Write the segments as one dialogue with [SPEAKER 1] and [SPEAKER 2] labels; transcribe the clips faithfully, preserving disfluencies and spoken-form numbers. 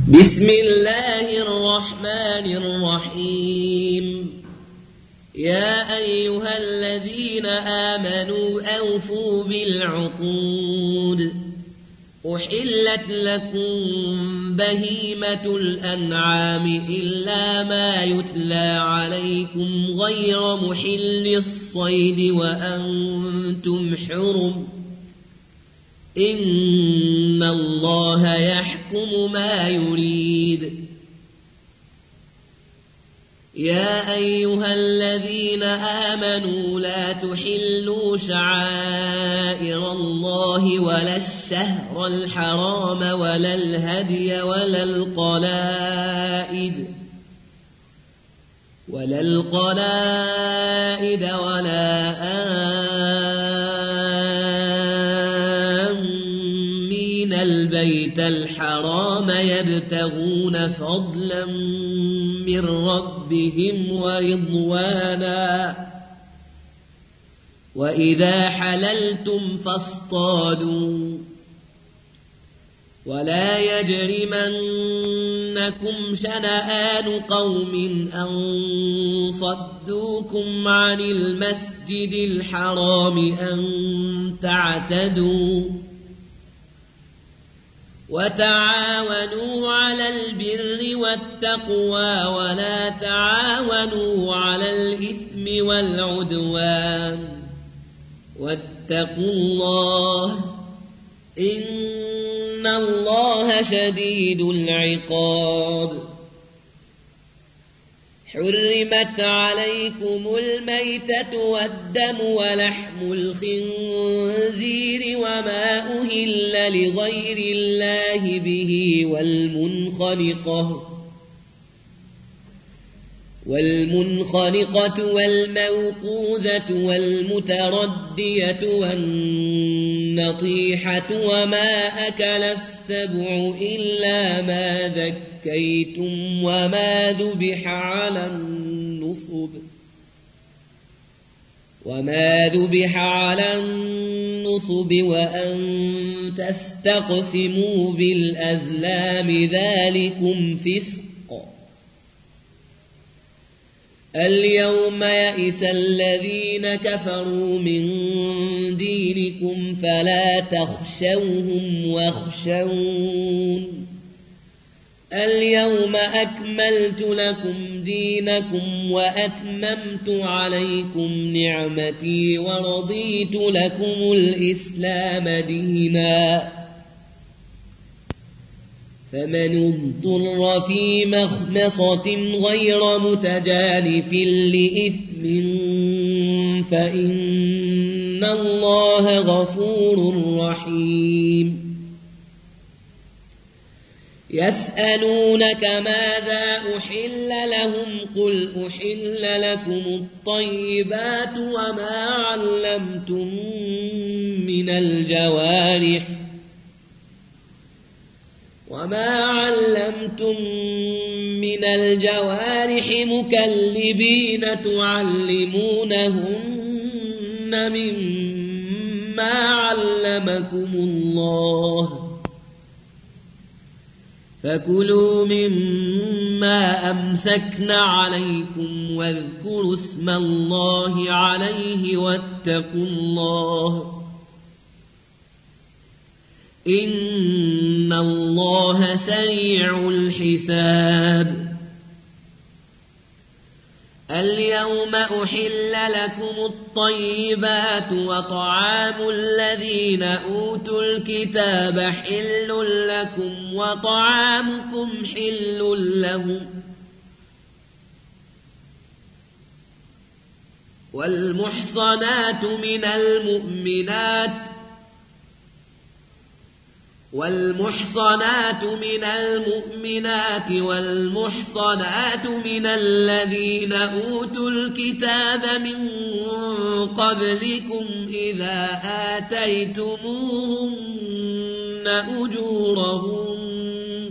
[SPEAKER 1] بسم الله الرحمن الرحيم. يا أيها الذين آمنوا أوفوا بالعقود. أحلت لكم بهيمة الأنعام إلا ما يتلى عليكم غير محل الصيد وأنتم حرم. إن الله يحكم ما يريد. يا أيها الذين آمنوا لا تحلوا شعائر الله ولا الشهر الحرام ولا الهدي ولا القلائد ولا القلائد ولا آمين البيت الحرام يبتغون فضلا من ربهم ورضوانا. وإذا حللتم فاصطادوا ولا يجرمنكم شنآن قوم أن صدوكم عن المسجد الحرام أن تعتدوا. وتعاونوا على البر والتقوى ولا تعاونوا على الإثم والعدوان. واتقوا الله إن الله شديد العقاب. حرمت عليكم الميتة والدم ولحم الخنزير وما أهل لغير الله به والمنخنقة والمنخنقة والموقوذة والمتردية والنطيحة وما أكل السبع إلا ما ذكيتم وما ذبح على النصب وما ذبح على النصب وأن تستقسموا بالأزلام ذلكم فسق. اليوم يئس الذين كفروا من دينكم فلا تخشوهم واخشون. اليوم أكملت لكم دينكم وأتممت عليكم نعمتي ورضيت لكم الإسلام دينا. فمن اضطر في مخمصة غير متجانف لإثم فإن الله غفور رحيم. يسألونك ماذا أحل لهم قل أحل لكم الطيبات وما علمتم من الجوارح وما علمتم من الجوارح مكلبين تعلمونهن مما علمكم الله فكلوا مما أمسكن عليكم واذكروا اسم الله عليه واتقوا الله إن الله سريع الحساب. اليوم أحل لكم الطيبات وطعام الذين أوتوا الكتاب حل لكم وطعامكم حل لهم. والمحصنات من المؤمنات والمحصنات من المؤمنات والمحصنات من الذين أوتوا الكتاب من قبلكم إذا آتيتموهن أجورهن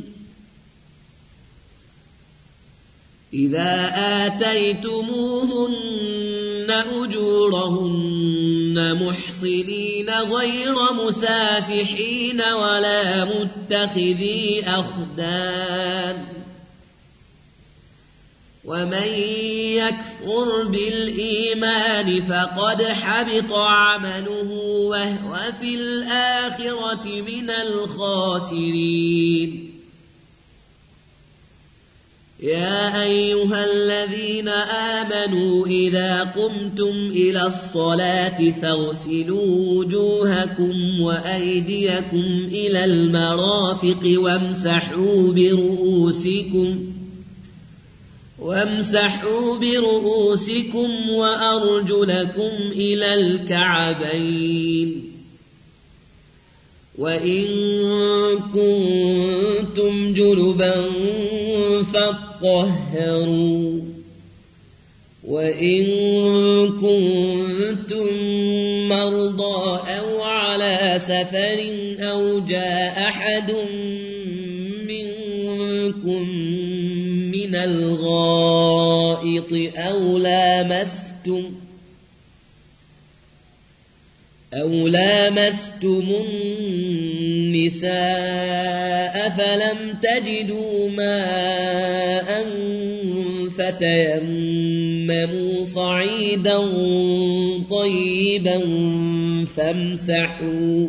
[SPEAKER 1] إذا آتيتموهن أجورهن محصنين غير مسافحين ولا متخذي أخدان ومن يكفر بالإيمان فقد حبط عمله وهو في الآخرة من الخاسرين يا أيها الذين آمنوا إذا قمتم إلى الصلاة فاغسلوا وجوهكم وأيديكم إلى المرافق وامسحوا برؤوسكم وامسحوا برؤوسكم وأرجلكم إلى الكعبين وإن كنتم جنبا فاطهروا وإن كنتم مرضى أو على سفر أو جاء أحد منكم من الغائط أو لامستم أو لامستم النساء فلم تجدوا ماء فتيمموا صعيدا طيبا فامسحوا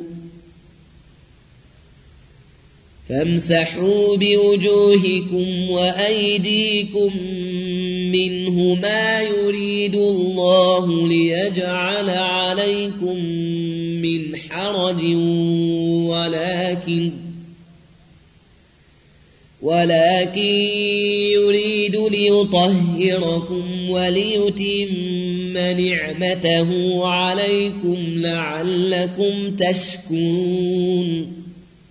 [SPEAKER 1] فامسحوا بوجوهكم وأيديكم منه ما يريد الله ليجعل عليكم من حرج ولكن ولكن يريد ليطهركم وليتم نعمته عليكم لعلكم تشكرون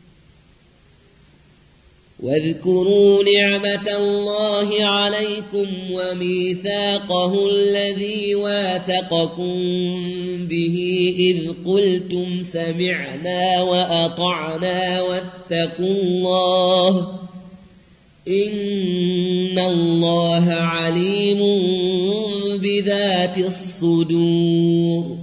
[SPEAKER 1] واذكروا نعمة الله عليكم وميثاقه الذي واثقكم به إذ قلتم سمعنا وأطعنا واتقوا الله إن الله عليم بذات الصدور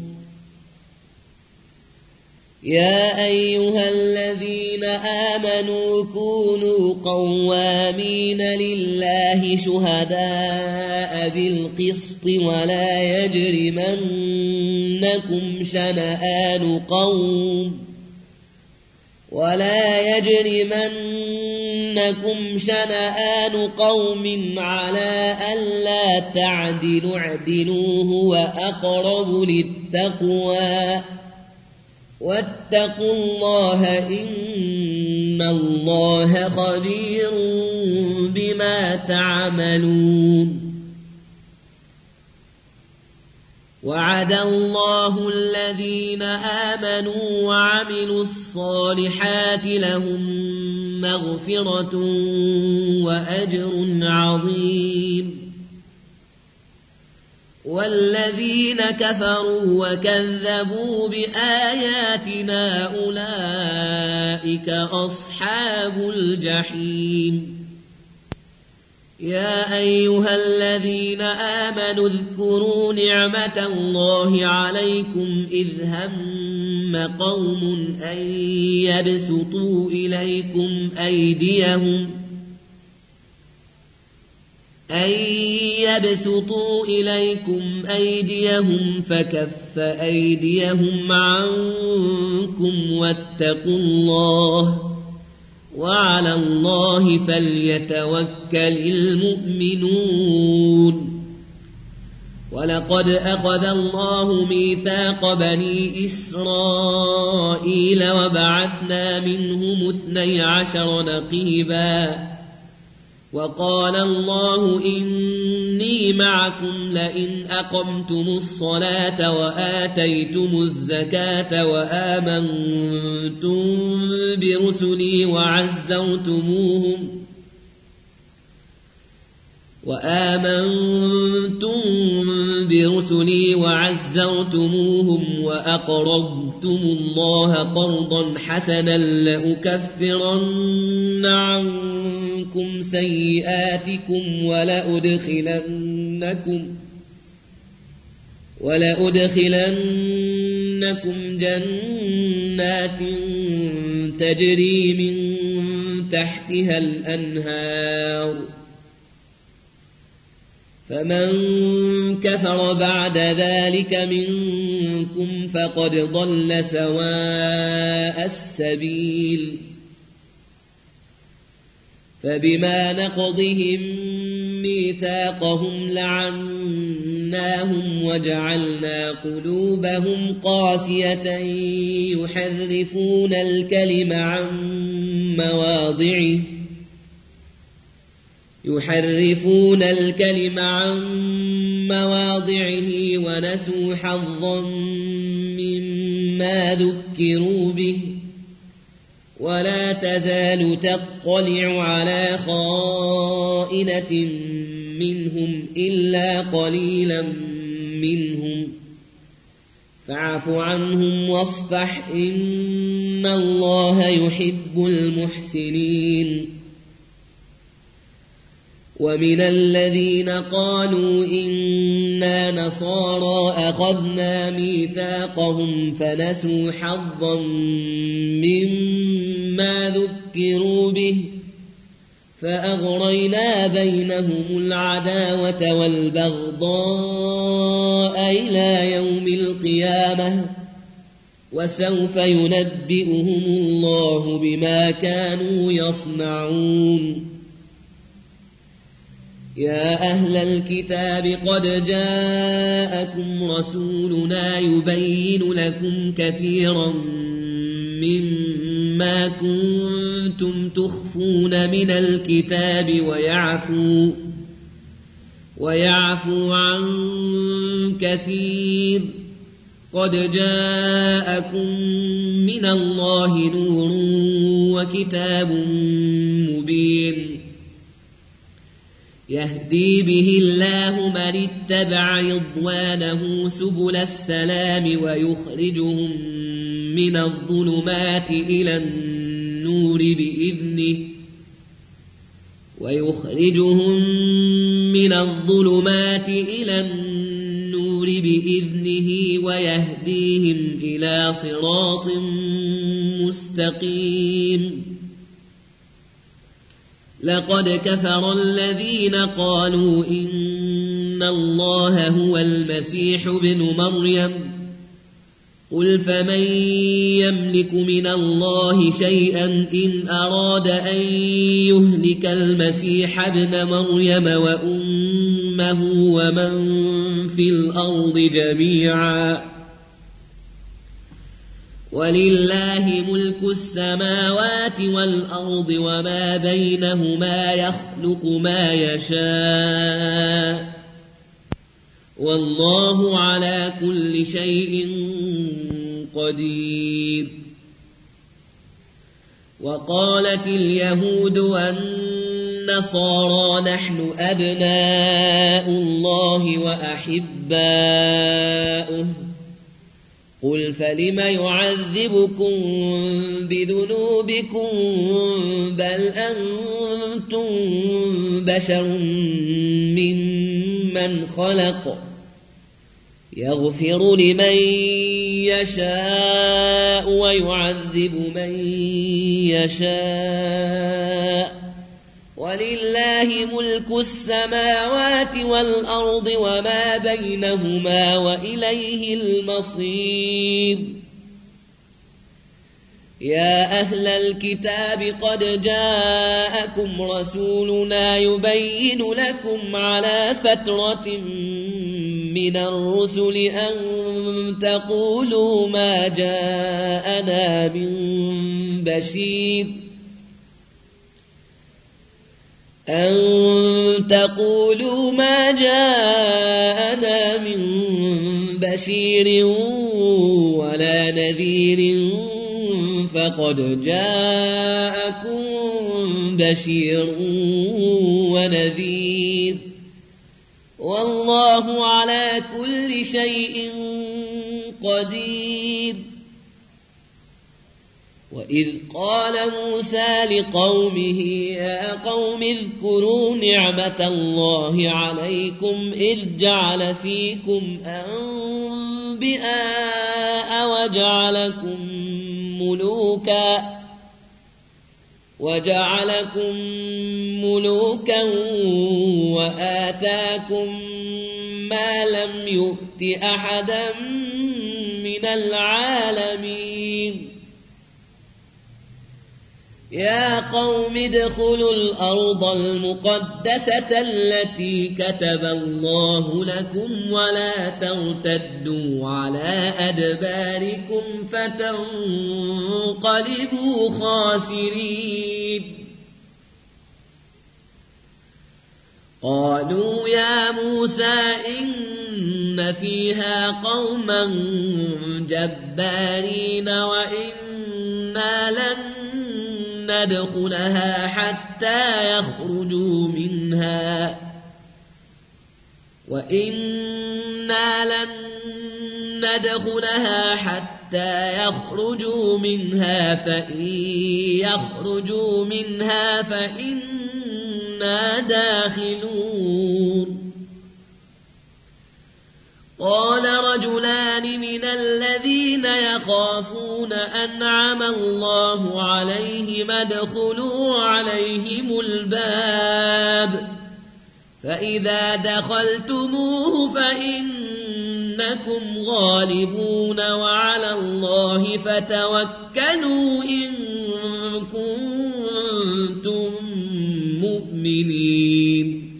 [SPEAKER 1] يا أيها الذين آمنوا كونوا قوامين لله شهداء بالقسط ولا يجرمنكم شنآن قوم ولا يجرمنكم شنآن قوم على ألا تعدلوا اعدلوا هو أقرب للتقوى واتقوا الله إن الله خبير بما تعملون وعد الله الذين آمنوا وعملوا الصالحات لهم مغفرة وأجر عظيم والذين كفروا وكذبوا بآياتنا أولئك أصحاب الجحيم يا أيها الذين آمنوا اذكروا نعمة الله عليكم إذ هم قوم أن يبسطوا إليكم أيديهم أن يبسطوا إليكم أيديهم فكف أيديهم عنكم واتقوا الله وعلى الله فليتوكل المؤمنون ولقد أخذ الله ميثاق بني إسرائيل وبعثنا منهم اثني عشر نقيبا وقال الله إني معكم لئن أقمتم الصلاة وآتيتم الزكاة وآمنتم برسلي وعزرتموهم وآمنتم برسلي وعزرتموهم وأقرضتم الله قرضا حسنا لأكفرن عنكم سيئاتكم ولأدخلنكم ولأدخلنكم جنات تجري من تحتها الأنهار فمن كفر بعد ذلك منكم فقد ضل سواء السبيل فبما نقضهم ميثاقهم لعناهم وجعلنا قلوبهم قاسية يحرفون الكلم عن مواضعه يحرفون الكلم عن مواضعه ونسوا حظا مما ذكروا به ولا تزال تطلع على خائنة منهم إلا قليلا منهم فاعف عنهم واصفح إن الله يحب المحسنين ومن الذين قالوا إنا نصارى أخذنا ميثاقهم فنسوا حظا مما ذكروا به فأغرينا بينهم العداوة والبغضاء إلى يوم القيامة وسوف ينبئهم الله بما كانوا يصنعون يا أهل الكتاب قد جاءكم رسولنا يبين لكم كثيرا مما كنتم تخفون من الكتاب ويعفو ويعفو عن كثير قد جاءكم من الله نور وكتاب مبين يهدي به الله من اتبع رضوانه سبل السلام ويخرجهم من الظلمات إلى النور بإذنه ويخرجهم من الظلمات إلى النور بإذنه ويهديهم إلى صراط مستقيم لقد كفر الذين قالوا إن الله هو المسيح ابن مريم قل فمن يملك من الله شيئا إن أراد أن يهلك المسيح ابن مريم وأمه ومن في الأرض جميعا ولله ملك السماوات والأرض وما بينهما يخلق ما يشاء والله على كل شيء قدير وقالت اليهود والنصارى نحن أبناء الله وأحباؤه قل فلم يعذبكم بذنوبكم بل أنتم بشر ممن خلق يغفر لمن يشاء ويعذب من يشاء ولله ملك السماوات والأرض وما بينهما وإليه المصير يا أهل الكتاب قد جاءكم رسولنا يبين لكم على فترة من الرسل أن تقولوا ما جاءنا من بشير أن تقولوا ما جاءنا من بشير ولا نذير فقد جاءكم بشير ونذير والله على كل شيء قدير وإذ قال موسى لقومه يا قوم اذكروا نعمة الله عليكم إذ جعل فيكم أنبياء وجعلكم ملوكا وجعلكم ملوكا وآتاكم ما لم يؤت أحدا من العالمين يا قوم ادخلوا الأرض المقدسة التي كتب الله لكم ولا ترتدوا على أدباركم فتنقلبوا خاسرين قالوا يا موسى إن فيها قوما جبارين وإنا لن ندخلها حتى يخرجوا منها وإنا لن ندخلها حتى يخرجوا منها فإن يخرجوا منها فإنا داخلون قال رجلان من الذين يخافون أنعم الله عليهم ادخلوا عليهم الباب فإذا دخلتموه فإنكم غالبون وعلى الله فتوكلوا إن كنتم مؤمنين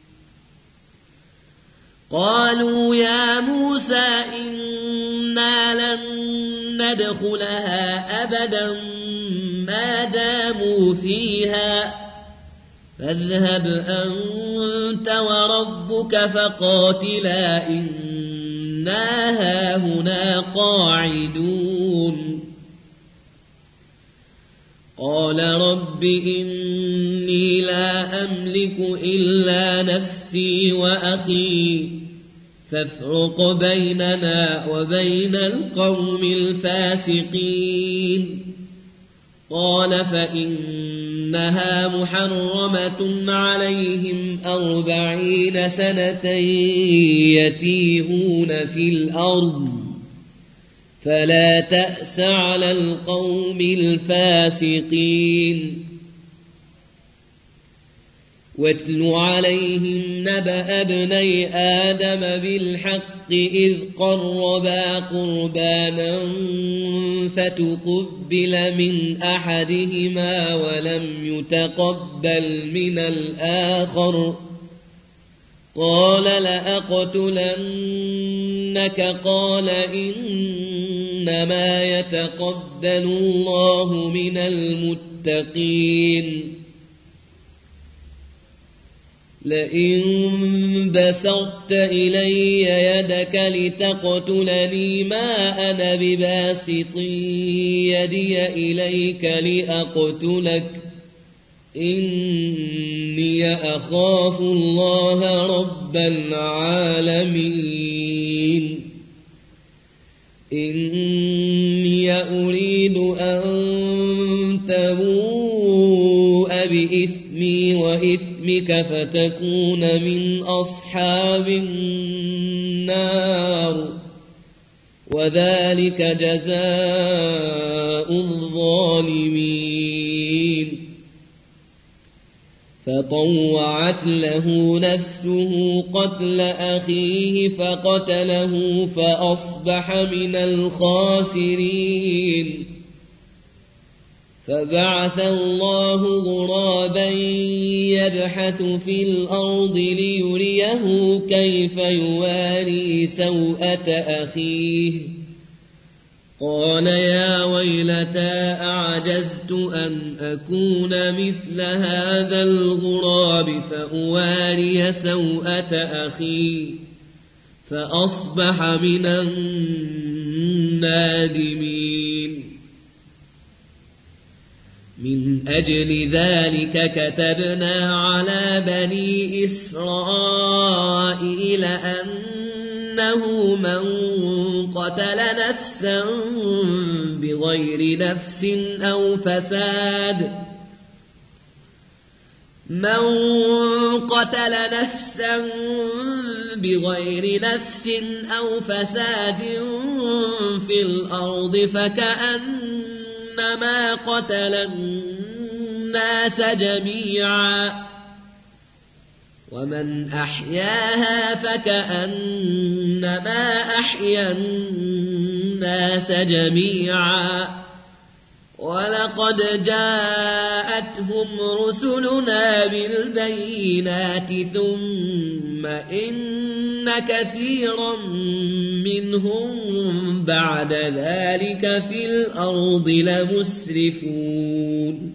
[SPEAKER 1] قالوا يا موسى إنا لن ندخلها أبدا ما داموا فيها فاذهب أنت وربك فقاتلا إنا هاهنا قاعدون قال رب إني لا أملك إلا نفسي وأخي فافرق بيننا وبين القوم الفاسقين قال فإنها محرمة عليهم أربعين سنة يتيهون في الأرض فلا تأس على القوم الفاسقين واتل عليهم نبأ ابني آدم بالحق إذ قربا قربانا فتقبل من أحدهما ولم يتقبل من الآخر قال لأقتلنك قال إنما يتقبل الله من المتقين لئن بسطت إلي يدك لتقتلني ما أنا بباسط يدي إليك لأقتلك إني أخاف الله رب العالمين إني أريد أن تبوء بإثمي وإثمك فتكون من أصحاب النار وذلك جزاء الظالمين فطوعت له نفسه قتل أخيه فقتله فأصبح من الخاسرين فبعث الله غرابا يبحث في الأرض ليريه كيف يواري سوءة أخيه قال يا ويلتى أعجزت أن أكون مثل هذا الغراب فأواري سوءة أخي فأصبح من النادمين من أجل ذلك كتبنا على بني إسرائيل أن أنه من قتل نفسا بغير نفس أو فساد من قتل نفسا بغير نفس أو فساد في الأرض فكأنما قتل الناس جميعا ومن أحياها فكأنما أحيا الناس جميعا ولقد جاءتهم رسلنا بالبينات ثم إن كثيرا منهم بعد ذلك في الأرض لمسرفون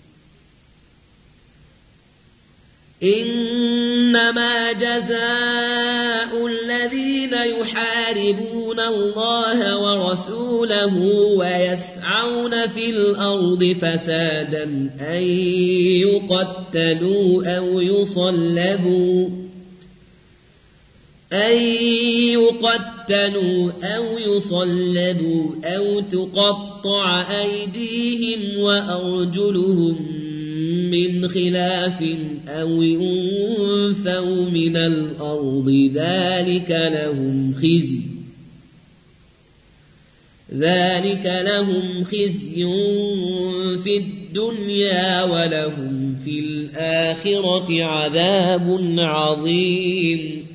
[SPEAKER 1] إنما جزاء الذين يحاربون الله ورسوله ويسعون في الأرض فسادا أن يقتلوا أو يصلبوا أن يقتلوا أو يصلبوا أو تقطع أيديهم وأرجلهم من خلاف أو ينفوا من الأرض ذلك لهم خزي ذلك لهم خزي في الدنيا ولهم في الآخرة عذاب عظيم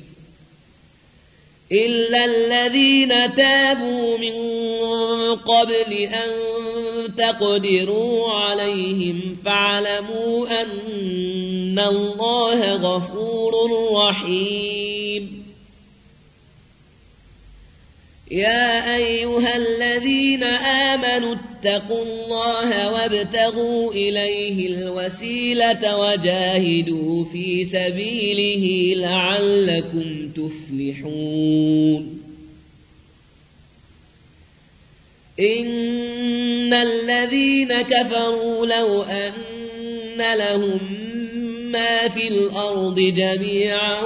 [SPEAKER 1] إلا الذين تابوا من قبل أن تقدروا عليهم فاعلموا أن الله غفور رحيم يا أيها الذين آمنوا اتقوا الله وابتغوا إليه الوسيلة وجاهدوا في سبيله لعلكم تفلحون إن الذين كفروا لو أن لهم ما في الأرض جميعا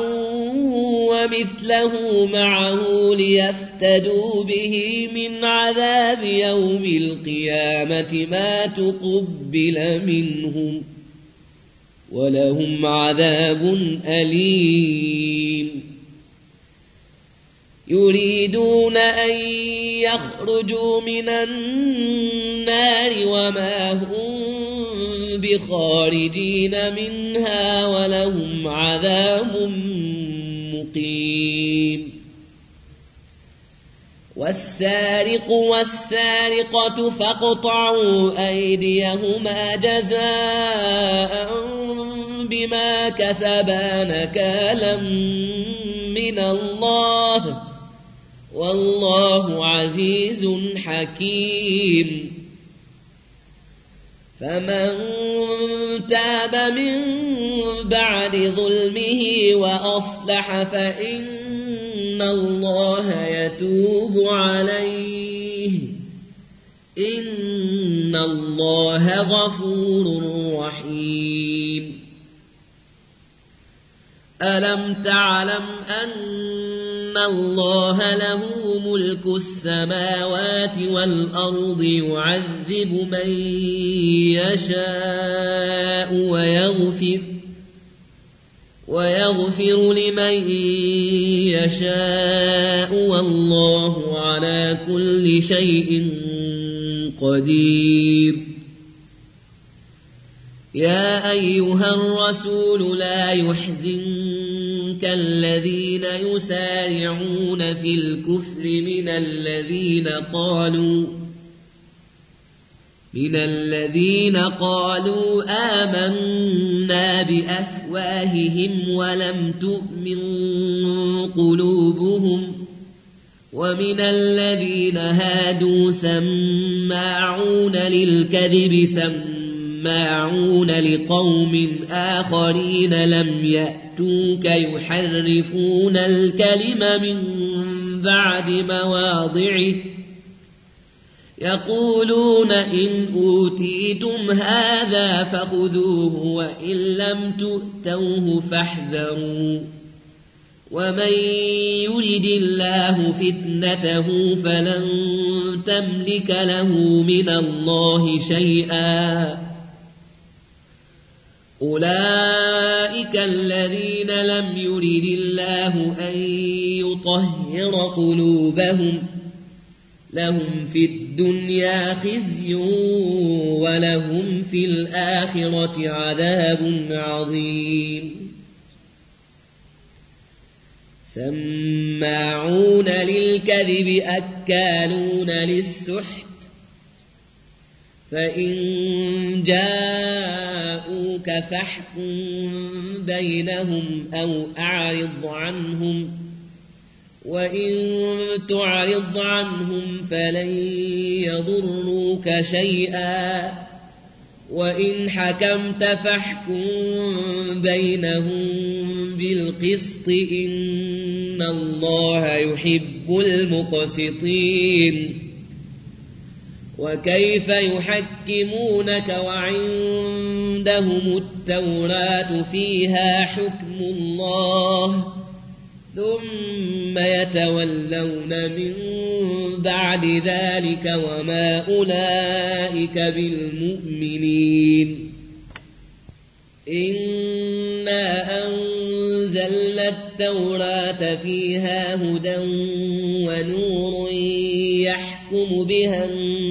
[SPEAKER 1] ومثله معه ليفتدوا به من عذاب يوم القيامة ما تقبل منهم ولهم عذاب أليم يريدون أن يخرجوا من النار وما هم بخارجين منها ولهم عذاب مقيم والسارق والسارقة فاقطعوا أيديهما جزاء بما كسبا نكالا من الله والله عزيز حكيم فمن تاب من بعد ظلمه وأصلح فإن الله يتوب عليه إن الله غفور رحيم ألم تعلم أن الله له ملك السماوات والأرض يعذب من يشاء ويغفر ويغفر لمن يشاء والله على كل شيء قدير يا أيها الرسول لا يحزنك الذين يسارعون في الكفر من الذين قالوا من الذين قالوا آمنا بأفواههم ولم تؤمن قلوبهم ومن الذين هادوا سماعون للكذب سماعون لقوم آخرين لم يأتوك يحرفون الكلم من بعد مواضعه يقولون إن أوتيتم هذا فخذوه وإن لم تؤتوه فاحذروا ومن يرد الله فتنته فلن تملك له من الله شيئا أولئك الذين لم يرد الله أن يطهر قلوبهم لهم في الدنيا خزي ولهم في الآخرة عذاب عظيم سماعون للكذب أكالون للسحت فإن جاءوك فاحكم بينهم أو أعرض عنهم وإن تعرض عنهم فلن يضروك شيئا وإن حكمت فاحكم بينهم بالقسط إن الله يحب المقسطين وكيف يحكمونك وعندهم التوراة فيها حكم الله ثم يتولون من بعد ذلك وما أولئك بالمؤمنين إنا أنزلنا التوراة فيها هدى ونور يحكم بها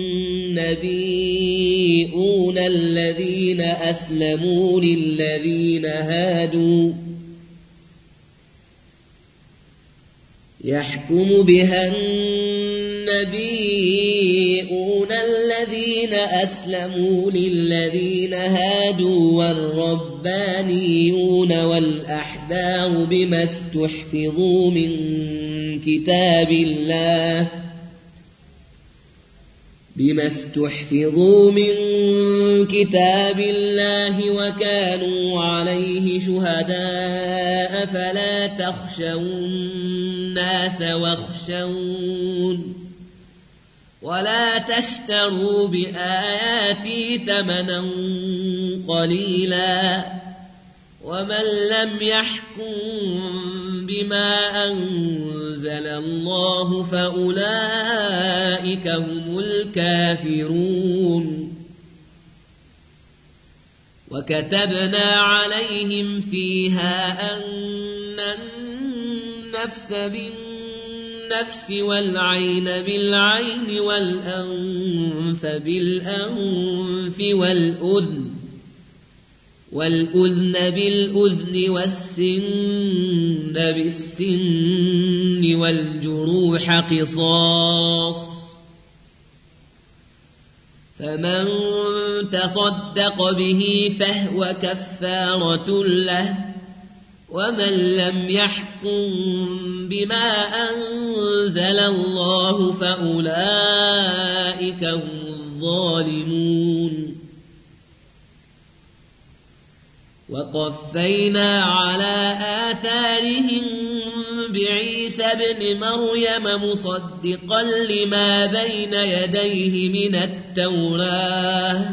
[SPEAKER 1] النبيون الذين أسلموا للذين هادوا يحكم بها النبيون الذين أسلموا للذين هادوا والربانيون والأحبار بما استحفظوا من كتاب الله بما استحفظوا من كتاب الله وكانوا عليه شهداء فلا تخشوا الناس واخشون ولا تشتروا بآياتي ثمنا قليلا ومن لم يحكم بما أنزل الله فأولئك هم الكافرون وكتبنا عليهم فيها أن النفس بالنفس والعين بالعين والأنف بالأنف والأذن والأذن بالأذن والسن بالسن والجروح قصاص فمن تصدق به فهو كفارة له ومن لم يحكم بما أنزل الله فأولئك هم الظالمون وقفينا على آثارهم بعيسى ابن مريم مصدقا لما بين يديه من التوراة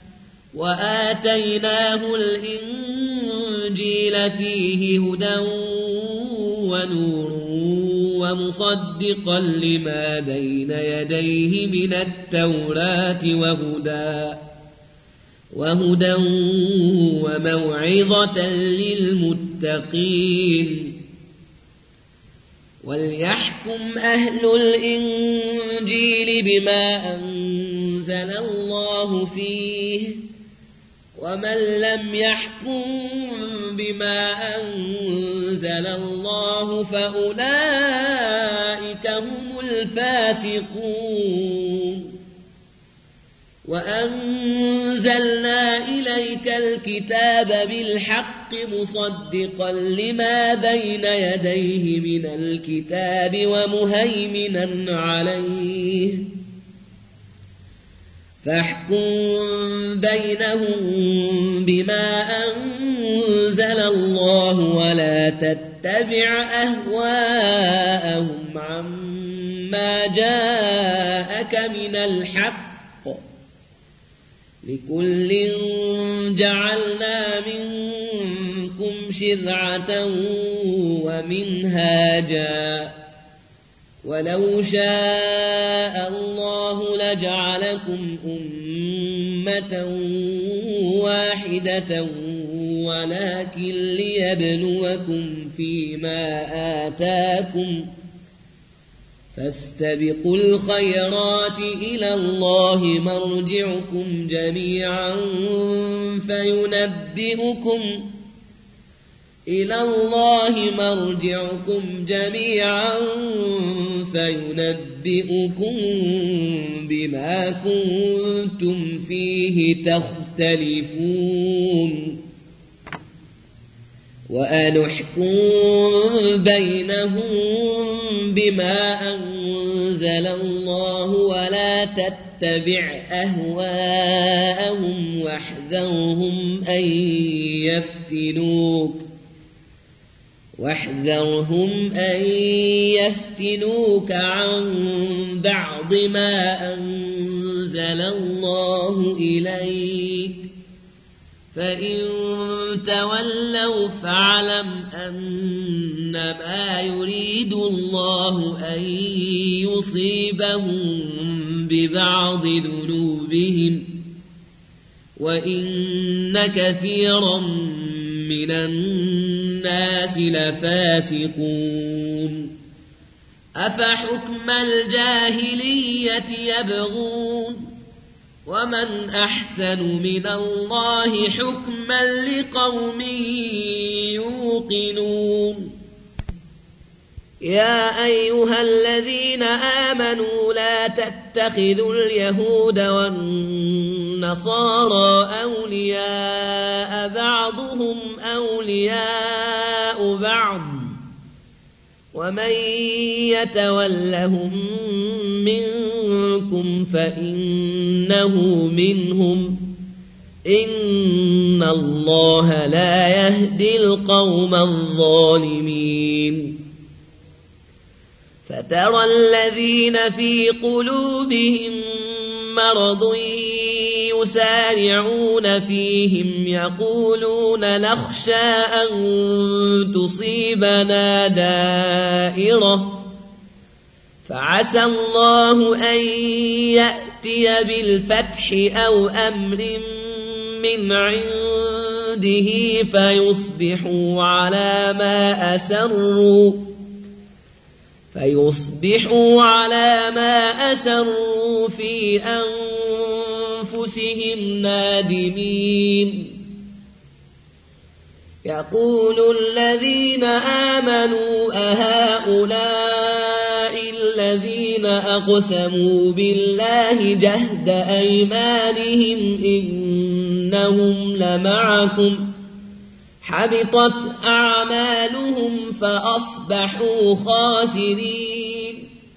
[SPEAKER 1] وآتيناه الإنجيل فيه هدى ونور ومصدقا لما بين يديه من التوراة وهدى وهدى وموعظة للمتقين وليحكم أهل الإنجيل بما أنزل الله فيه ومن لم يحكم بما أنزل الله فأولئك هم الفاسقون وأنزلنا إليك الكتاب بالحق مصدقا لما بين يديه من الكتاب ومهيمنا عليه فاحكم بينهم بما أنزل الله ولا تتبع أهواءهم عما جاءك من الحق لكل جعلنا منكم شرعة ومنهاجا ولو شاء الله لجعلكم أمة واحدة ولكن ليبلوكم فيما آتاكم فاستبقوا الخيرات إلى الله مرجعكم جميعا فينبئكم إلى الله مرجعكم جميعا فينبئكم بما كنتم فيه تختلفون وأن احكم بينهم بما أنزل الله ولا تتبع أهواءهم واحذرهم أن يفتنوك واحذرهم أن يفتنوك عن بعض ما أنزل الله إليك فإن تولوا فاعلم أنما يريد الله أن يصيبهم ببعض ذنوبهم وإن كثيرا من الناس لفاسقون أفحكم الجاهلية يبغون ومن أحسن من الله حكما لقوم يوقنون يا أيها الذين آمنوا لا تتخذوا اليهود والنصارى أولياء بعضهم أولياء بعض ومن يتولهم منكم فإنه منهم إن الله لا يهدي القوم الظالمين فترى الذين في قلوبهم مرض يسارعون فيهم يقولون نخشى أن تصيبنا دائرة فعسى الله أن يأتي بالفتح أو أمر من عنده فيصبحوا على ما أسروا فيصبحوا على ما أسروا في أنفسهم نادمين يقول الذين آمنوا أهؤلاء الذين أقسموا بالله جهد أيمانهم إنهم لمعكم حبطت أعمالهم فأصبحوا خاسرين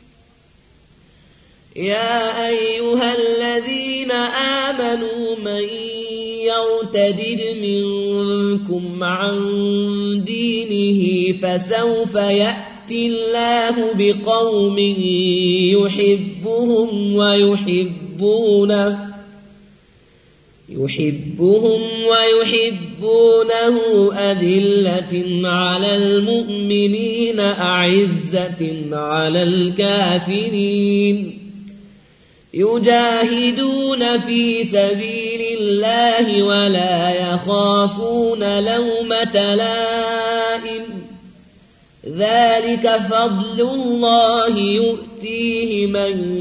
[SPEAKER 1] يا أيها الذين آمنوا من يرتد منكم عن دينه فسوف يأتي الله بقوم يحبهم ويحبونه يحبهم ويحبونه أذلة على المؤمنين أعزة على الكافرين يجاهدون في سبيل الله ولا يخافون لومة لائم ذلك فضل الله يؤتيه من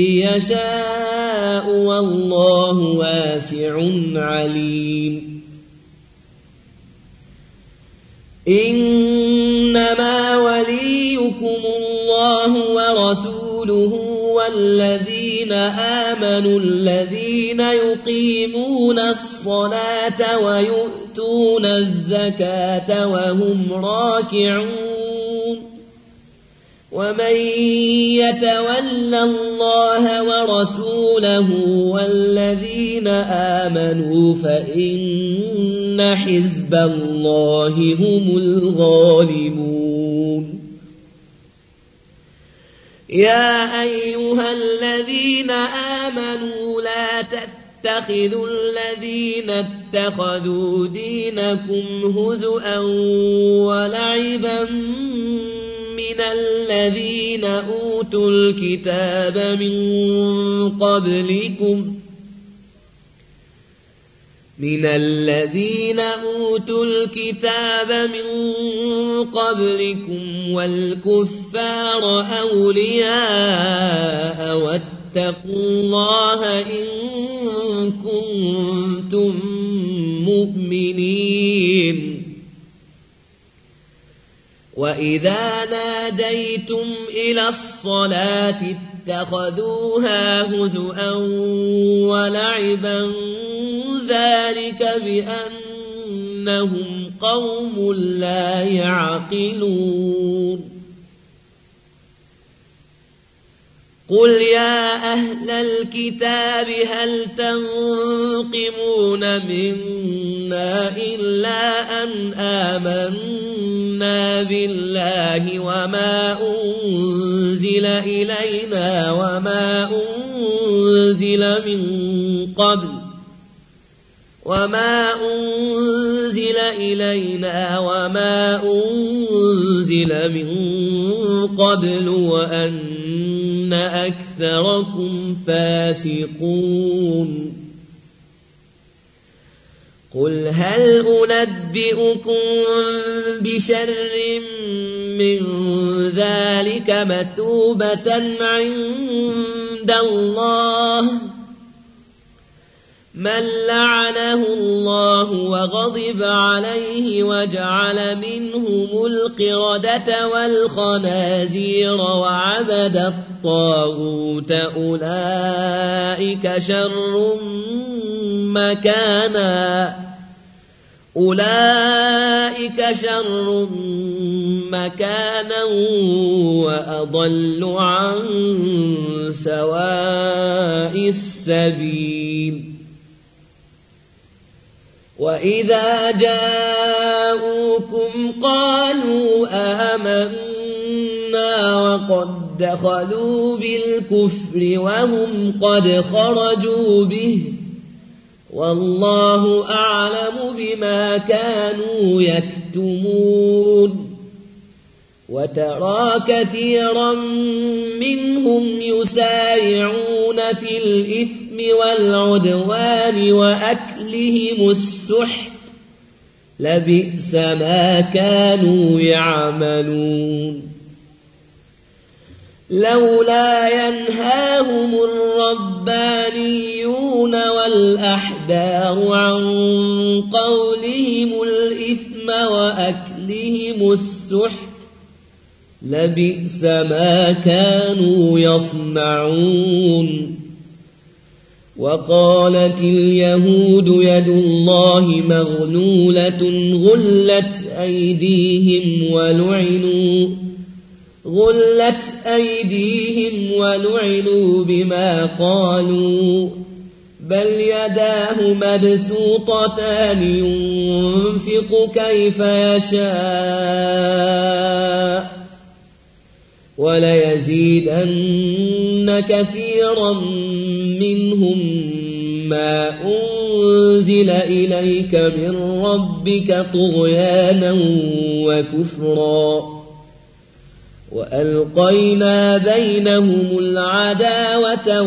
[SPEAKER 1] يشاء والله واسع عليم إنما وليكم الله ورسوله والذين آمنوا الذين يقيمون الصلاة ويؤتون الزكاة وهم راكعون ومن يتول الله ورسوله والذين آمنوا فإن حزب الله هم الغالبون يا أيها الذين آمنوا لا تتبعوا تتخذوا الذين اتخذوا دينكم هزؤا ولعبا من الذين أوتوا الكتاب من قبلكم من الذين أوتوا الكتاب من قبلكم والكفار أولياء واتقوا الله إن كنتم مؤمنين وإذا ناديتم إلى الصلاة اتخذوها هزؤا ولعبا ذلك بأنهم قوم لا يعقلون قل يا أهل الكتاب هل تنقمون منا إلا أن آمنا بالله وما أنزل إلينا وما أنزل من قبل وما أنزل إلينا وما أنزل من قبل وأن أكثركم فاسقون قل هل أنبئكم بشر من ذلك مثوبة عند الله من لعنه الله وغضب عليه وجعل منهم القردة والخنازير وعبد الطاغوت أولئك شر مكانا أولئك شر مكانا وأضل عن سواء السبيل وإذا جاءوكم قالوا آمنا وقد دخلوا بالكفر وهم قد خرجوا به والله أعلم بما كانوا يكتمون وترى كثيرا منهم يسارعون في الإثم والعدوان وأكلهم السحت لبئس ما كانوا يعملون لولا ينهاهم الربانيون والأحبار عن قولهم الإثم وأكلهم السحت لبئس ما كانوا يصنعون وقالت اليهود يد الله مغلولة غلت أيديهم ولعنوا غلت أيديهم ولعنوا بما قالوا بل يداه مبسوطتان ينفق كيف يشاء وليزيدن كثيرا منهم ما أنزل إليك من ربك طغيانا وكفرا وألقينا بينهم العداوة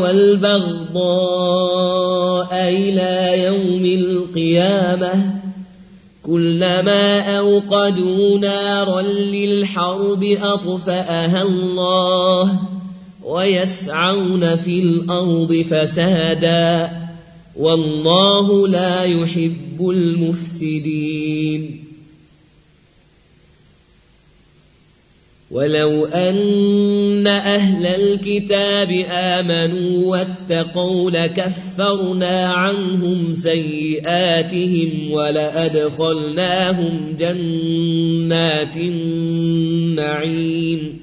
[SPEAKER 1] والبغضاء إلى يوم القيامة كلما أوقدوا نارا للحرب أطفأها الله ويسعون في الأرض فسادا والله لا يحب المفسدين ولو أن أهل الكتاب آمنوا واتقوا لكفرنا عنهم سيئاتهم ولأدخلناهم جنات النعيم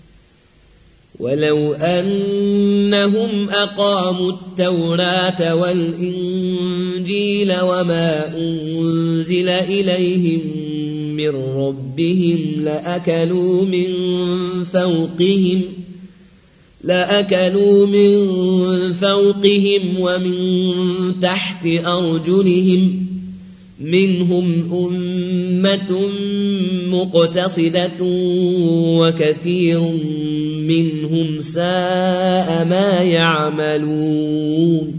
[SPEAKER 1] ولو أنهم أقاموا التوراة والإنجيل وما أنزل إليهم من ربهم لأكلوا من فوقهم لأكلوا من فوقهم ومن تحت أرجلهم منهم أمة مقتصدة وكثير منهم ساء ما يعملون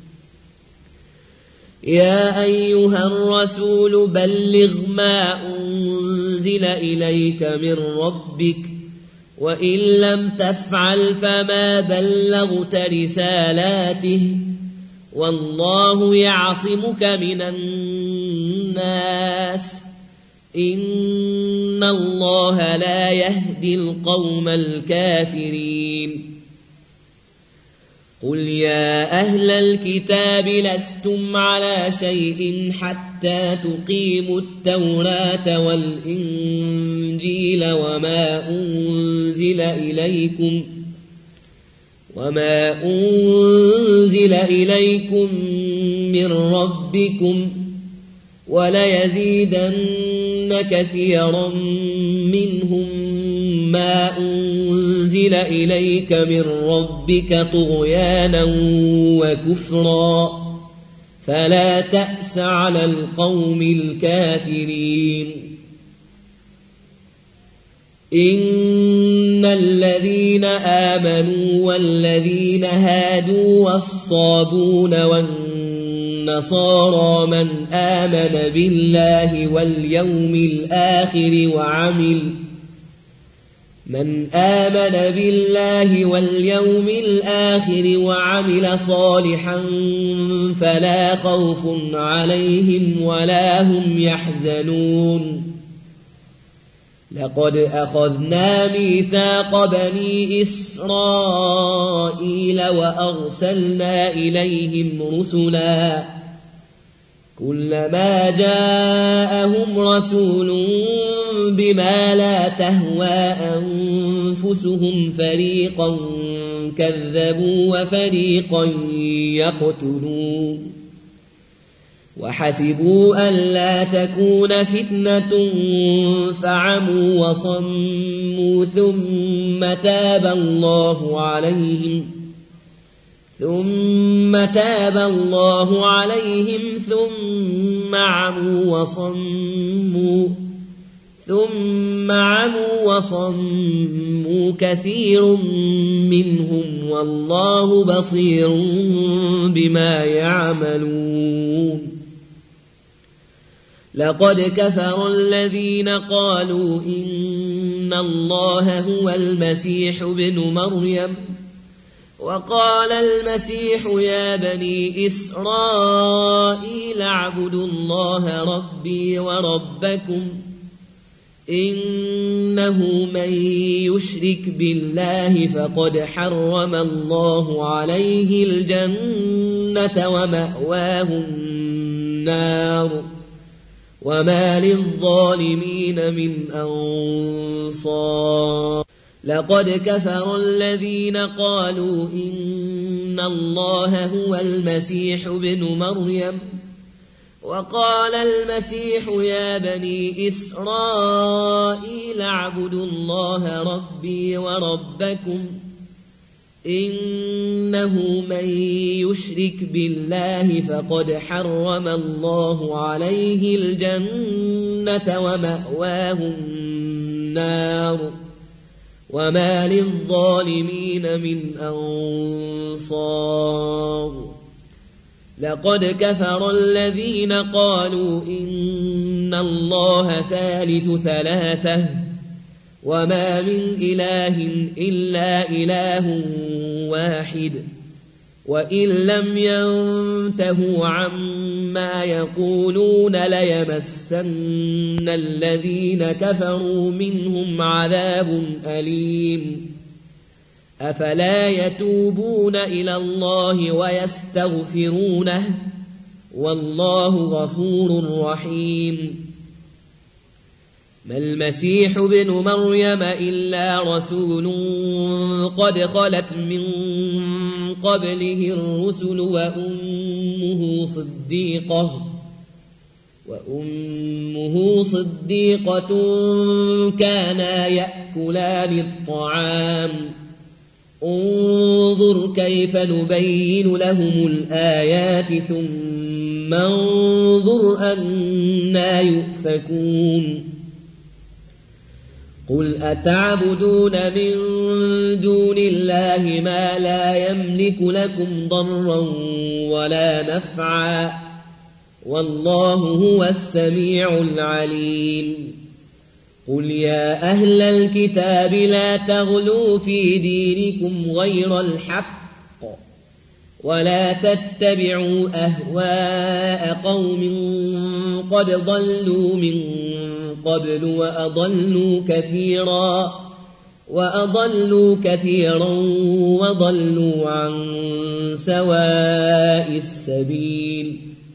[SPEAKER 1] يا أيها الرسول بلغ ما أنزل إليك من ربك وإن لم تفعل فما بلغت رسالاته والله يعصمك من الناس إن الله لا يهدي القوم الكافرين قل يا أهل الكتاب لستم على شيء حتى تقيموا التوراة والإنجيل وما أنزل إليكم وما أنزل إليكم من ربكم وليزيدن كثيرا منهم ما أنزل إليك من ربك طغيانا وكفرا فلا تأس على القوم الكافرين إن الذين آمنوا والذين هادوا والصابون والنصارى من آمن بالله واليوم الآخر وعمل من آمن بالله واليوم الآخر وعمل صالحا فلا خوف عليهم ولا هم يحزنون لقد أخذنا ميثاق بني إسرائيل وأرسلنا إليهم رسلا كلما جاءهم رسول بما لا تهوى أنفسهم فريقا كذبوا وفريقا يقتلون وحسبوا ألا تكون فتنة فعموا وصموا ثم تاب الله عليهم ثم تاب الله عليهم ثم عموا وصموا ثم عموا وصموا كثير منهم والله بصير بما يعملون لقد كفر الذين قالوا إن الله هو المسيح ابن مريم وقال المسيح يا بني إسرائيل اعبدوا الله ربي وربكم إنه من يشرك بالله فقد حرم الله عليه الجنة ومأواه النار وما للظالمين من أنصار لقد كفر الذين قالوا إن الله هو المسيح ابن مريم وقال المسيح يا بني إسرائيل اعبدوا الله ربي وربكم إنه من يشرك بالله فقد حرم الله عليه الجنة ومأواه النار وما للظالمين من أنصار لقد كفر الذين قالوا إن الله ثالث ثلاثة وما من إله إلا إله واحد وإن لم ينتهوا عما يقولون ليمسن الذين كفروا منهم عذاب أليم أفلا يتوبون إلى الله ويستغفرونه والله غفور رحيم ما المسيح ابن مريم إلا رسول قد خلت من قبله الرسل وأمه صديقة وأمه صديقة كانا يأكلان الطعام انظر كيف نبين لهم الآيات ثم انظر أنى يؤفكون قل أتعبدون من دون الله ما لا يملك لكم ضرا ولا نفعا والله هو السميع العليم قل يا أهل الكتاب لا تغلوا في دينكم غير الحق ولا تتبعوا أهواء قوم قد ضلوا من قبل وأضلوا كثيرا وأضلوا كثيرا وضلوا عن سواء السبيل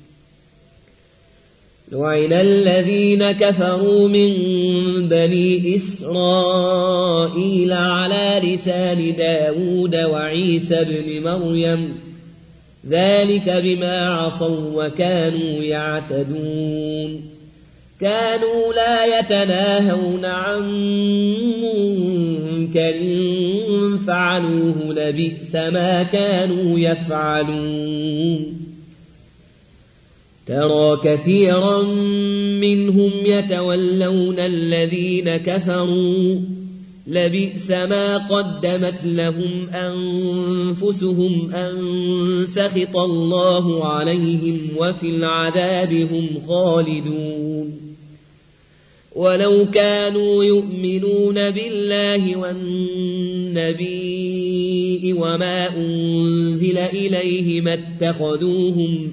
[SPEAKER 1] لعن الذين كفروا من بني إسرائيل على لسان داود وعيسى بن مريم ذلك بما عصوا وكانوا يعتدون كانوا لا يتناهون عن منكر فعلوه لبئس ما كانوا يفعلون ترى كثيرا منهم يتولون الذين كفروا لبئس ما قدمت لهم أنفسهم أن سخط الله عليهم وفي العذاب هم خالدون ولو كانوا يؤمنون بالله والنبي وما أنزل إليه ما اتخذوهم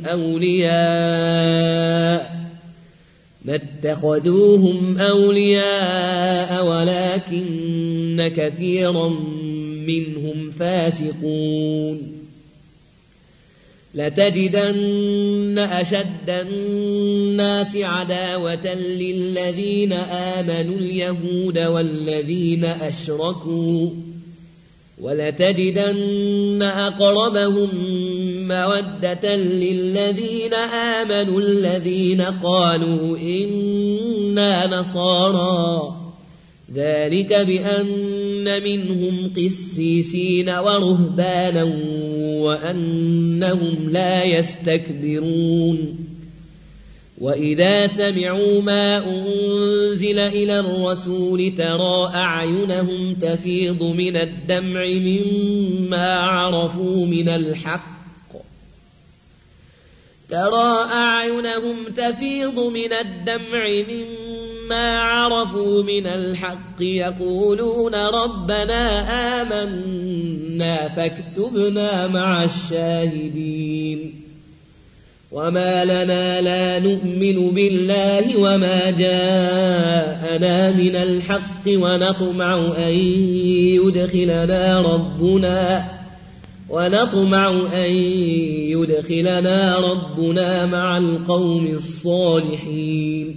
[SPEAKER 1] أولياء ما اتخذوهم أولياء ولكن كثيرا منهم فاسقون لتجدن أشد الناس عداوة للذين آمنوا اليهود والذين أشركوا ولتجدن أقربهم مودة للذين آمنوا الذين قالوا إنا نصارى ذلك بأن منهم قسيسين ورهبانا وأنهم لا يستكبرون وإذا سمعوا ما أنزل إلى الرسول ترى أعينهم تفيض من الدمع مما عرفوا من الحق ترى أعينهم تفيض من الدمع مما عرفوا من الحق يقولون ربنا آمنا فاكتبنا مع الشاهدين وما لنا لا نؤمن بالله وما جاءنا من الحق ونطمع أن يدخلنا ربنا ونطمع أن يدخلنا ربنا مع القوم الصالحين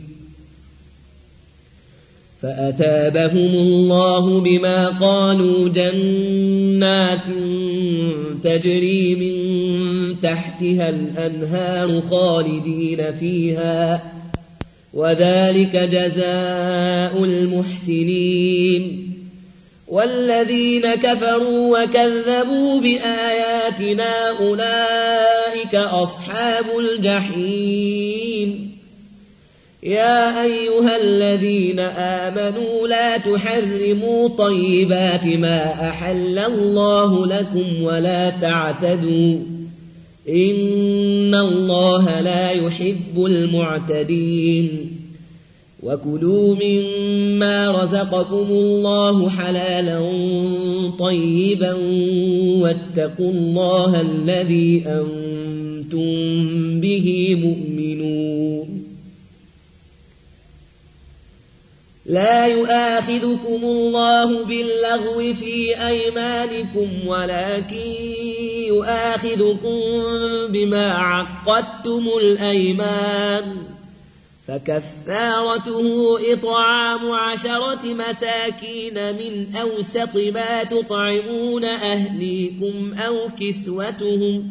[SPEAKER 1] فأتابهم الله بما قالوا جنات تجري من تحتها الأنهار خالدين فيها وذلك جزاء المحسنين والذين كفروا وكذبوا بآياتنا أولئك أصحاب الجحيم يا أيها الذين آمنوا لا تحرموا طيبات ما أحل الله لكم ولا تعتدوا إن الله لا يحب المعتدين وكلوا مما رزقكم الله حلالا طيبا واتقوا الله الذي أنتم به مؤمنون لا يؤاخذكم الله باللغو في أيمانكم ولكن يؤاخذكم بما عقدتم الأيمان فكفارته إطعام عشرة مساكين من أوسط ما تطعمون أهليكم أو كسوتهم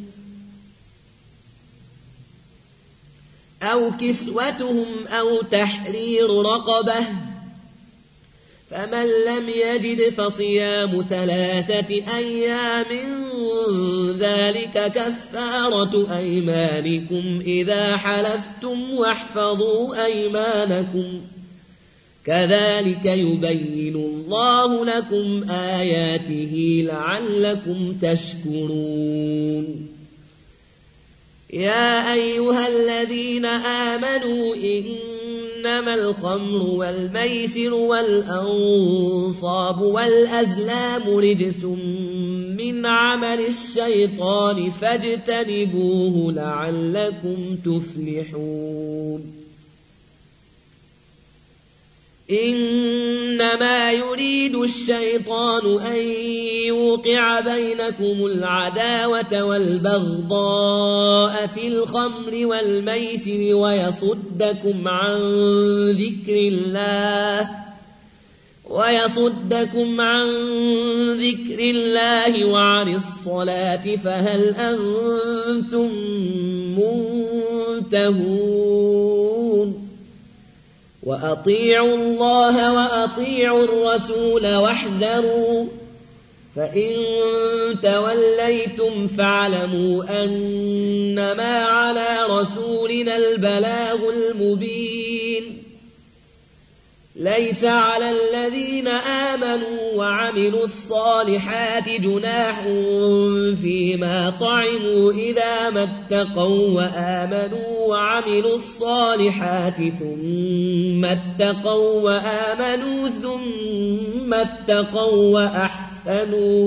[SPEAKER 1] أو كسوتهم أو تحرير رقبة فمن لم يجد فصيام ثلاثة أيام ذلك كفارة أيمانكم إذا حلفتم واحفظوا أيمانكم كذلك يبين الله لكم آياته لعلكم تشكرون يا أيها الذين آمنوا إنما الخمر والميسر والأنصاب والأزلام رجس من عمل الشيطان فاجتنبوه لعلكم تفلحون إنما يريد الشيطان أن يوقع بينكم العداوة والبغضاء في الخمر والميسر ويصدكم عن ذكر الله ويصدكم عن ذكر الله وعن الصلاة فهل أنتم منتهون وأطيعوا الله وأطيعوا الرسول واحذروا فإن توليتم فاعلموا أنما على رسولنا البلاغ المبين ليس على الذين آمنوا وعملوا الصالحات جناح فيما طعموا إذا ما اتقوا وآمنوا وعملوا الصالحات ثم اتقوا وآمنوا ثم اتقوا وأحسنوا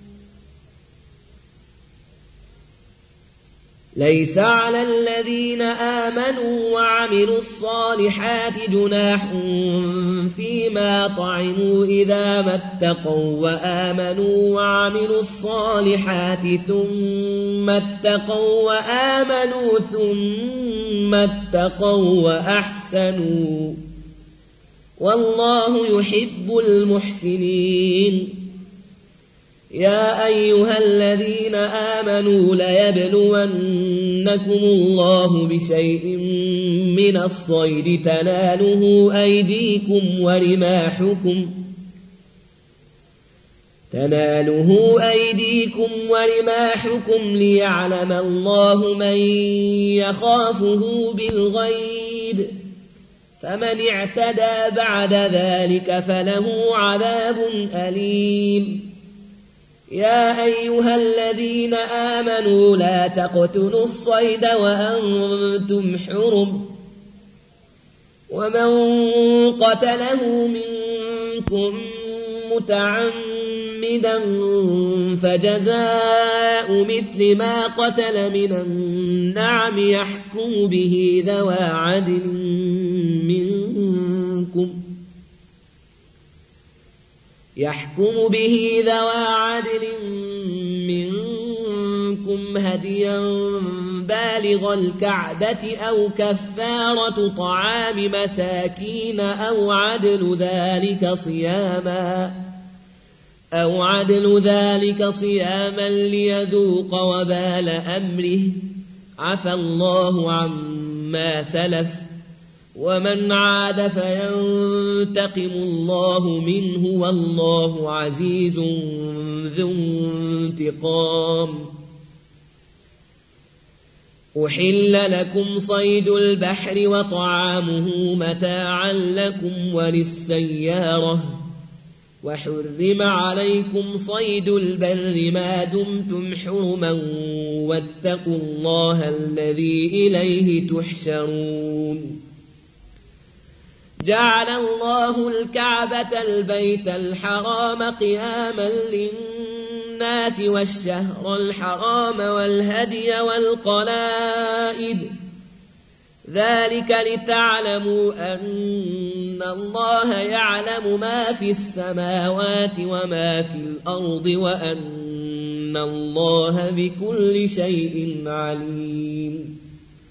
[SPEAKER 1] ليس على الذين آمنوا وعملوا الصالحات جناح فيما طعموا إذا ما اتقوا وآمنوا وعملوا الصالحات ثم اتقوا وآمنوا ثم اتقوا وأحسنوا والله يحب المحسنين يا أيها الذين آمنوا ليبلونكم الله بشيء من الصيد تناله أيديكم ورماحكم تناله أيديكم ورماحكم ليعلم الله من يخافه بالغيب فمن اعتدى بعد ذلك فله عذاب أليم يا أيها الذين آمنوا لا تقتلوا الصيد وأنتم حرم ومن قتله منكم متعمدا فجزاء مثل ما قتل من النعم يحكم به ذوى عدل منكم يحكم به ذوى عدل منكم هديا بالغ الكعبة أو كفارة طعام مساكين أو عدل ذلك صياما أو عدل ذلك صياما ليذوق وبال أمره عفى الله عما سلف ومن عاد فينتقم الله منه والله عزيز ذو انتقام أحل لكم صيد البحر وطعامه متاعا لكم وللسيارة وحرم عليكم صيد البر ما دمتم حرما واتقوا الله الذي إليه تحشرون جعل الله الكعبة البيت الحرام قياما للناس والشهر الحرام والهدي والقلائد ذلك لتعلموا أن الله يعلم ما في السماوات وما في الأرض وأن الله بكل شيء عليم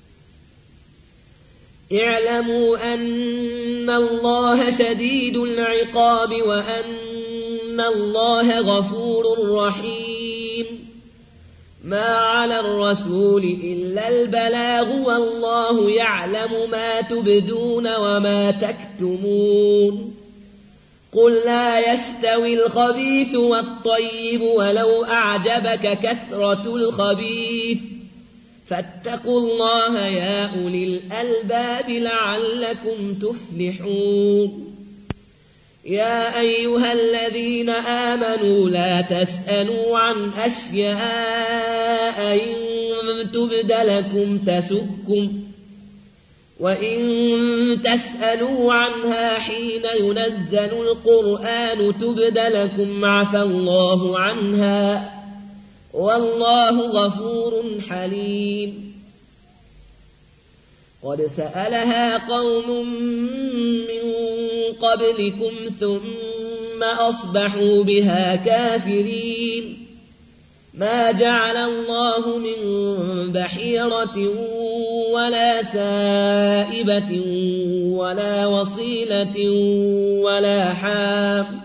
[SPEAKER 1] اعلموا أن الله شديد العقاب وأن الله غفور رحيم ما على الرسول إلا البلاغ والله يعلم ما تبدون وما تكتمون قل لا يستوي الخبيث والطيب ولو أعجبك كثرة الخبيث فاتقوا الله يا أولي الألباب لعلكم تفلحون يا أيها الذين آمنوا لا تسألوا عن أشياء إن تبد لكم تسؤكم وإن تسألوا عنها حين ينزل القرآن تبد لكم عفى الله عنها والله غفور حليم قد سألها قوم من قبلكم ثم أصبحوا بها كافرين ما جعل الله من بحيرة ولا سائبة ولا وصيلة ولا حام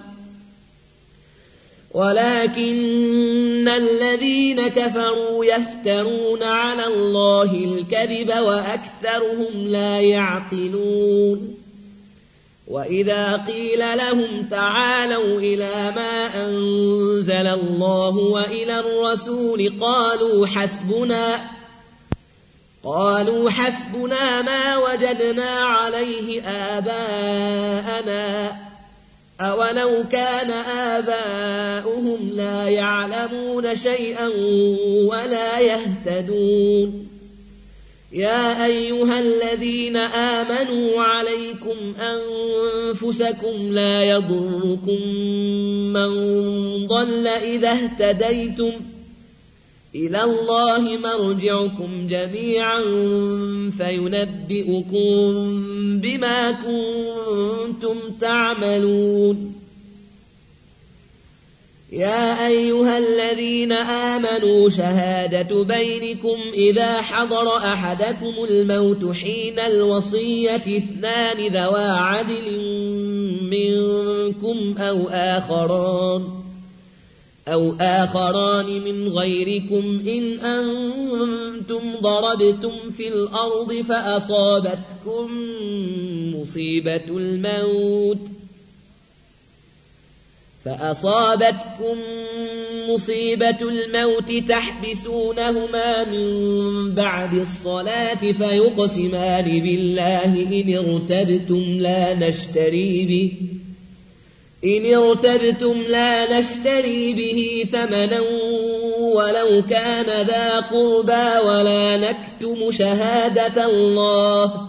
[SPEAKER 1] ولكن الذين كفروا يفترون على الله الكذب وأكثرهم لا يعقلون وإذا قيل لهم تعالوا إلى ما أنزل الله وإلى الرسول قالوا حسبنا قالوا حسبنا ما وجدنا عليه آباءنا أولو كان آباؤهم لا يعلمون شيئا ولا يهتدون يا أيها الذين آمنوا عليكم أنفسكم لا يضركم من ضل إذا اهتديتم إلى الله مرجعكم جميعا فينبئكم بما كنتم تعملون يا أيها الذين آمنوا شهادة بينكم إذا حضر أحدكم الموت حين الوصية اثنان ذوى عدل منكم أو آخران أو آخران من غيركم إن أنتم ضربتم في الأرض فأصابتكم مصيبة الموت فأصابتكم مصيبة الموت تحبسونهما من بعد الصلاة فيقسمان بالله إن ارتبتم لا نشتري به إن ارتبتم لا نشتري به ثمنا ولو كان ذا قربى ولا نكتم شهادة الله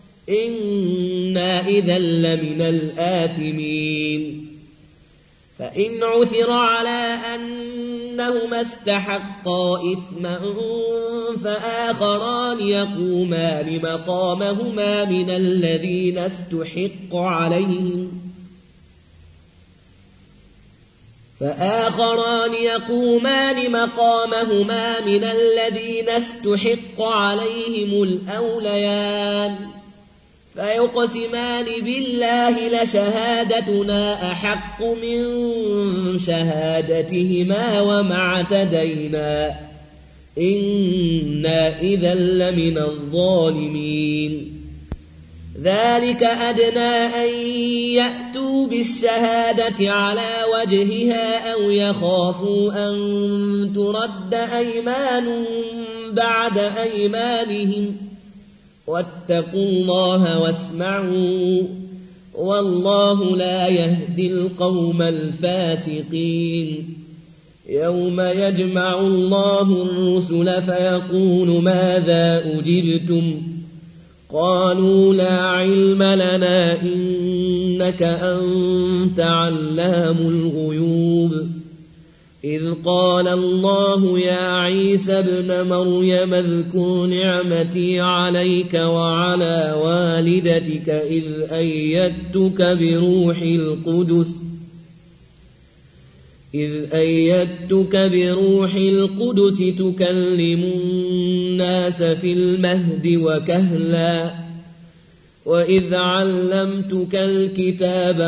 [SPEAKER 1] إنا إذا لمن الآثمين فإن عثر على أنهما استحقا إثما فآخران يقومان مقامهما من الذين استحق عليهم فآخران يقومان مقامهما من الذين استحق عليهم الأوليان فيقسمان بالله لشهادتنا أحق من شهادتهما وما اعتدينا إنا إذا لمن الظالمين ذلك أدنى أن يأتوا بالشهادة على وجهها أو يخافوا أن ترد أيمان بعد أيمانهم واتقوا الله واسمعوا والله لا يهدي القوم الفاسقين يوم يجمع الله الرسل فيقول ماذا أجبتم قالوا لا علم لنا إنك أنت علام الغيوب إذ قال الله يا عيسى ابن مريم اذكر نعمتي عليك وعلى والدتك إذ أيدتك بروح القدس إذ أيدتك بروح القدس تكلم الناس في المهد وكهلا وإذ علمتك الكتاب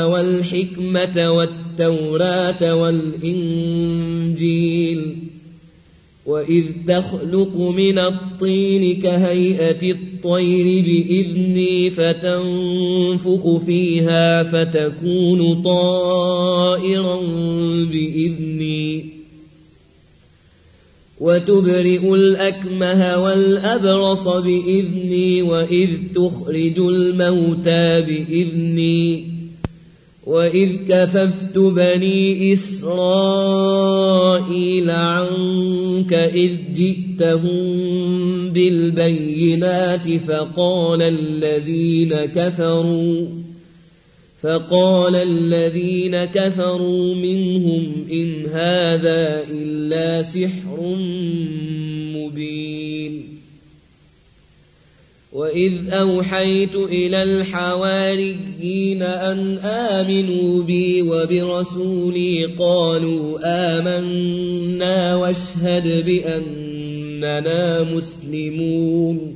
[SPEAKER 1] والحكمة والتوراة والإنجيل وإذ تخلق من الطين كهيئة الطير بإذني فتنفخ فيها فتكون طائرا بإذني وتبرئ الأكمه والأبرص بإذني وإذ تخرج الموتى بإذني وإذ كففت بني إسرائيل عنك إذ جئتهم بالبينات فقال الذين كفروا فقال الذين كفروا منهم إن هذا إلا سحر مبين وإذ أوحيت إلى الحواريين أن آمنوا بي وبرسولي قالوا آمنا واشهد بأننا مسلمون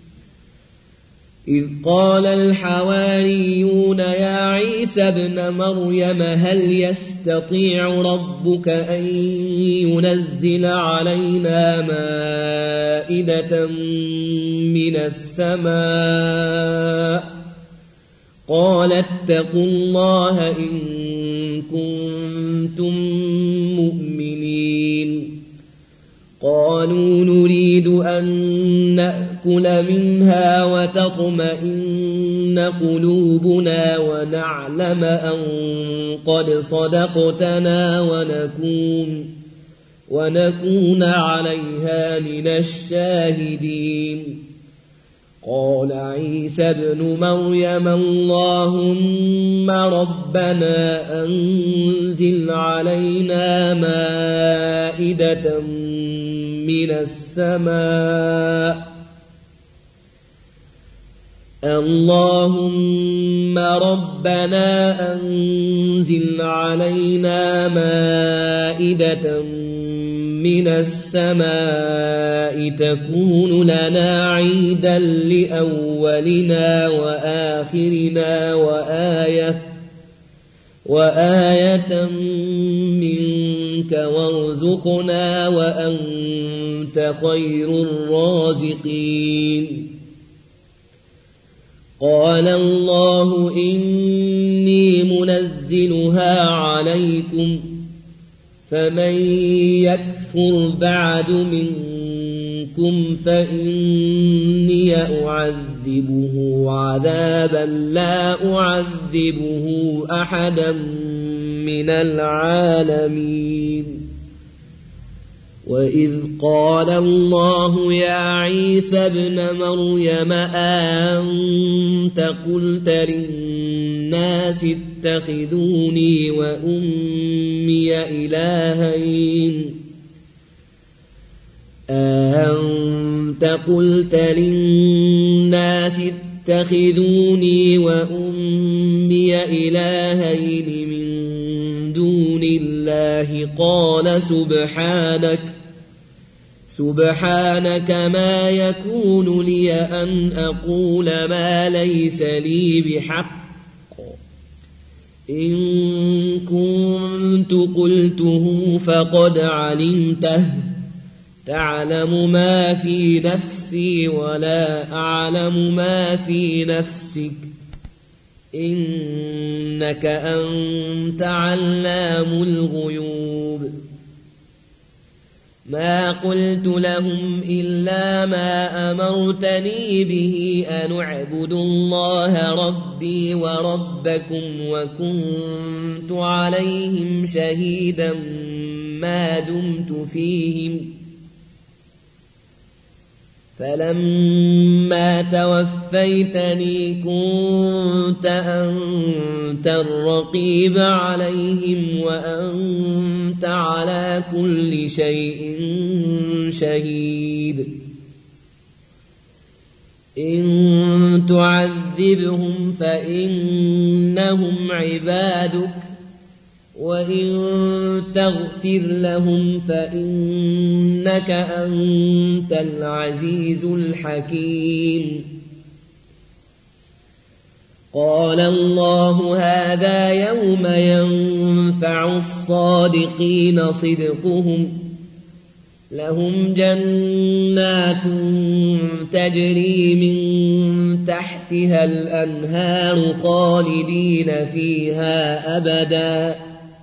[SPEAKER 1] إذ قال الحواريون يا عيسى ابن مريم هل يستطيع ربك أن ينزل علينا مائدة من السماء قال اتقوا الله إن كنتم مؤمنين قالوا نريد أن نأكل منها وتطمئن قلوبنا ونعلم أن قد صدقتنا ونكون ونكون عليها من الشاهدين قال عيسى ابن مريم اللهم ربنا أنزل علينا مائدة من السماء اللهم ربنا أنزل علينا مائدة من السماء تكون لنا عيدا لأولنا وآخرنا وآية وآية منك وارزقنا وأنت خير الرازقين قال الله إني منزلها عليكم فمن يكفر بعد منكم فإني أعذبه عذابا لا أعذبه أحدا من العالمين وإذ قال الله يا عيسى ابن مريم أنت قلت للناس اتخذوني وأمي إلهين أنت قلت للناس اتخذوني وأمي إلهين من دون الله قال سبحانك سبحانك ما يكون لي أن أقول ما ليس لي بحق إن كنت قلته فقد علمته تعلم ما في نفسي ولا أعلم ما في نفسك إنك أنت علام الغيوب ما قلت لهم إلا ما أمرتني به أن اعبدوا الله ربي وربكم وكنت عليهم شهيدا ما دمت فيهم فلما توفيتني كنت أنت الرقيب عليهم وأنت على كل شيء شهيد إن تعذبهم فإنهم عبادك وإن تغفر لهم فإنك أنت العزيز الحكيم قال الله هذا يوم ينفع الصادقين صدقهم لهم جنات تجري من تحتها الأنهار خالدين فيها أبدا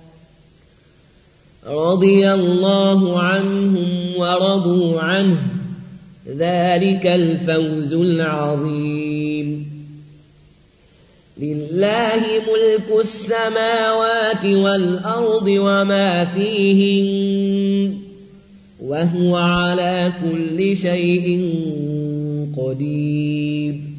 [SPEAKER 1] رضي الله عنهم ورضوا عنه ذلك الفوز العظيم لله ملك السماوات والأرض وما فيهن وهو على كل شيء قدير